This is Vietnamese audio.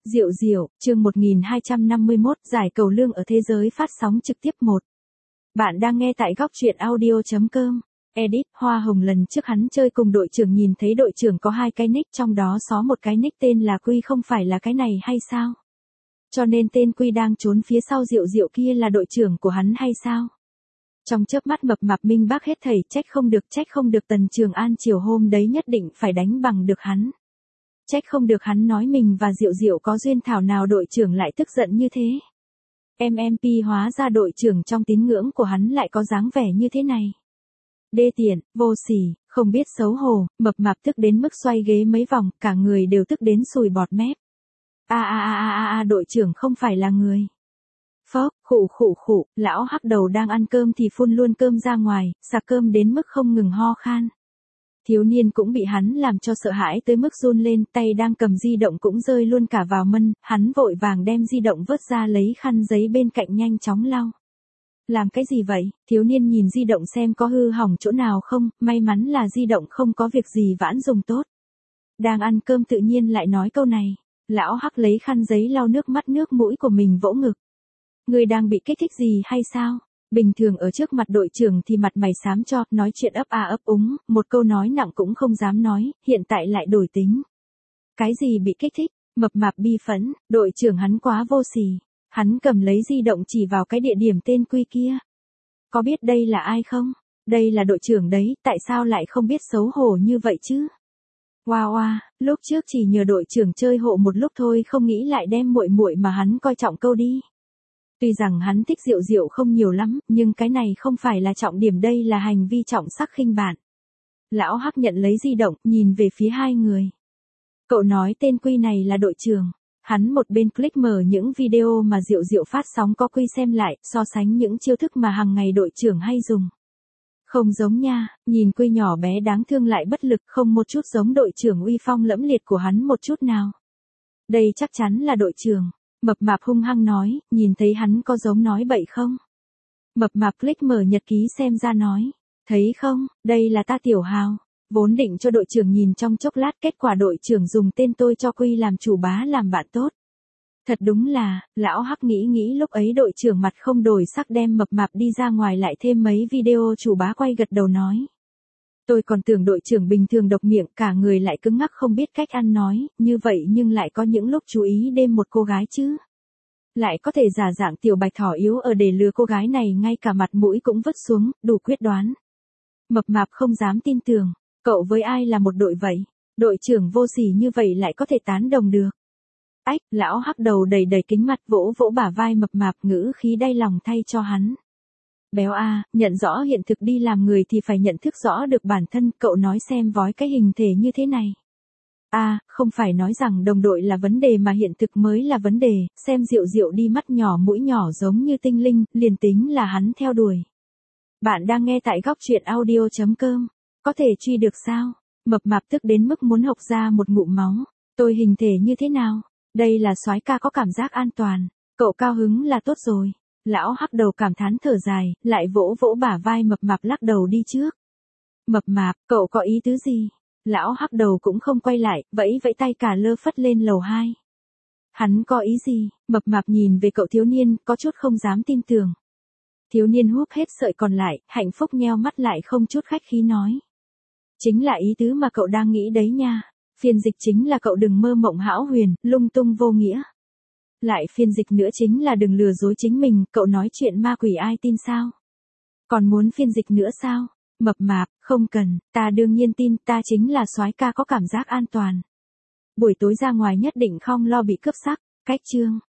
Diệu Diệu, chương 1251, giải cầu lương ở thế giới phát sóng trực tiếp 1. Bạn đang nghe tại góc truyện audio.com. Edit, Hoa Hồng lần trước hắn chơi cùng đội trưởng nhìn thấy đội trưởng có 2 cái nick, trong đó có một cái nick tên là Quy, không phải là cái này hay sao? Cho nên tên Quy đang trốn phía sau Diệu Diệu kia là đội trưởng của hắn hay sao? Trong chớp mắt Mập Mạp minh bác hết thảy, trách không được Tần Trường An chiều hôm đấy nhất định phải đánh bằng được hắn. Trách không được hắn nói mình và Diệu Diệu có duyên, thảo nào đội trưởng lại tức giận như thế. MMP hóa ra đội trưởng trong tín ngưỡng của hắn lại có dáng vẻ như thế này. Đê tiện, vô sỉ, không biết xấu hổ. Mập Mạp tức đến mức xoay ghế mấy vòng, cả người đều tức đến sùi bọt mép. Đội trưởng không phải là người. Phốc, khụ, lão hắc đầu đang ăn cơm thì phun luôn cơm ra ngoài, sặc cơm đến mức không ngừng ho khan. Thiếu niên cũng bị hắn làm cho sợ hãi tới mức run lên, tay đang cầm di động cũng rơi luôn cả vào mân, hắn vội vàng đem di động vớt ra, lấy khăn giấy bên cạnh nhanh chóng lau. Làm cái gì vậy? Thiếu niên nhìn di động xem có hư hỏng chỗ nào không, may mắn là di động không có việc gì, vãn dùng tốt. Đang ăn cơm tự nhiên lại nói câu này, lão hắc lấy khăn giấy lau nước mắt nước mũi của mình, vỗ ngực. Người đang bị kích thích gì hay sao? Bình thường ở trước mặt đội trưởng thì mặt mày xám cho, nói chuyện ấp a ấp úng, một câu nói nặng cũng không dám nói, hiện tại lại đổi tính. Cái gì bị kích thích? Mập Mạp bi phẫn, đội trưởng hắn quá vô sỉ. Hắn cầm lấy di động chỉ vào cái địa điểm tên Quy kia. Có biết đây là ai không? Đây là đội trưởng đấy, tại sao lại không biết xấu hổ như vậy chứ? Wow, lúc trước chỉ nhờ đội trưởng chơi hộ một lúc thôi, không nghĩ lại đem muội muội mà hắn coi trọng câu đi. Tuy rằng hắn thích Diệu Diệu không nhiều lắm, nhưng cái này không phải là trọng điểm, đây là hành vi trọng sắc khinh bạn. Lão hắc nhận lấy di động, nhìn về phía hai người. Cậu nói tên Quy này là đội trưởng. Hắn một bên click mở những video mà Diệu Diệu phát sóng có Quy xem lại, so sánh những chiêu thức mà hàng ngày đội trưởng hay dùng. Không giống nha, nhìn Quy nhỏ bé đáng thương lại bất lực, không một chút giống đội trưởng uy phong lẫm liệt của hắn một chút nào. Đây chắc chắn là đội trưởng. Mập Mạp hung hăng nói, nhìn thấy hắn có giống nói bậy không? Mập Mạp click mở nhật ký xem ra nói, thấy không, đây là ta Tiểu Hào. Vốn định cho đội trưởng nhìn trong chốc lát, kết quả đội trưởng dùng tên tôi cho Quy làm chủ bá, làm bạn tốt. Thật đúng là, lão hắc nghĩ lúc ấy đội trưởng mặt không đổi sắc đem Mập Mạp đi ra ngoài, lại thêm mấy video chủ bá quay, gật đầu nói. Tôi còn tưởng đội trưởng bình thường độc miệng, cả người lại cứng ngắc không biết cách ăn nói, như vậy nhưng lại có những lúc chú ý đêm một cô gái chứ. Lại có thể giả dạng tiểu bạch thỏ yếu ở để lừa cô gái này, ngay cả mặt mũi cũng vứt xuống, đủ quyết đoán. Mập Mạp không dám tin tưởng, cậu với ai là một đội vậy? Đội trưởng vô sỉ như vậy lại có thể tán đồng được. Ách, lão hắc đầu đầy kính mặt, vỗ bả vai Mập Mạp, ngữ khí đay lòng thay cho hắn. Béo a, nhận rõ hiện thực đi, làm người thì phải nhận thức rõ được bản thân, cậu nói xem vói cái hình thể như thế này. Không phải nói rằng đồng đội là vấn đề mà hiện thực mới là vấn đề, xem Diệu Diệu đi, mắt nhỏ mũi nhỏ giống như tinh linh, liền tính là hắn theo đuổi. Bạn đang nghe tại góc truyện audio.com, có thể truy được sao? Mập Mạp tức đến mức muốn hộc ra một ngụm máu. Tôi hình thể như thế nào? Đây là soái ca có cảm giác an toàn, cậu cao hứng là tốt rồi. Lão hắc đầu cảm thán thở dài, lại vỗ bả vai Mập Mạp, lắc đầu đi trước. Mập Mạp, cậu có ý tứ gì? Lão hắc đầu cũng không quay lại, vẫy tay cả lơ phất lên lầu 2. Hắn có ý gì? Mập Mạp nhìn về cậu thiếu niên, có chút không dám tin tưởng. Thiếu niên húp hết sợi còn lại, hạnh phúc nheo mắt lại, không chút khách khí nói. Chính là ý tứ mà cậu đang nghĩ đấy nha. Phiên dịch chính là cậu đừng mơ mộng hão huyền, lung tung vô nghĩa. Lại phiên dịch nữa chính là đừng lừa dối chính mình, cậu nói chuyện ma quỷ ai tin sao? Còn muốn phiên dịch nữa sao? Mập Mạp, không cần, ta đương nhiên tin, ta chính là soái ca có cảm giác an toàn. Buổi tối ra ngoài nhất định không lo bị cướp sắc, cách chương.